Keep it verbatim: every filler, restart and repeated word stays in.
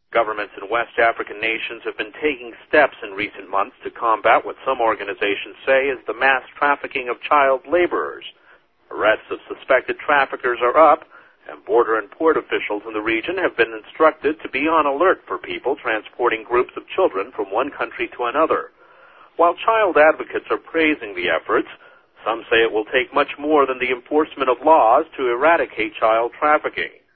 Governments in West African nations have been taking steps in recent months to combat what some organizations say is the mass trafficking of child laborers. Arrests of suspected traffickers are up, and border and port officials in the region have been instructed to be on alert for people transporting groups of children from one country to another. While child advocates are praising the efforts, some say it will take much more than the enforcement of laws to eradicate child trafficking.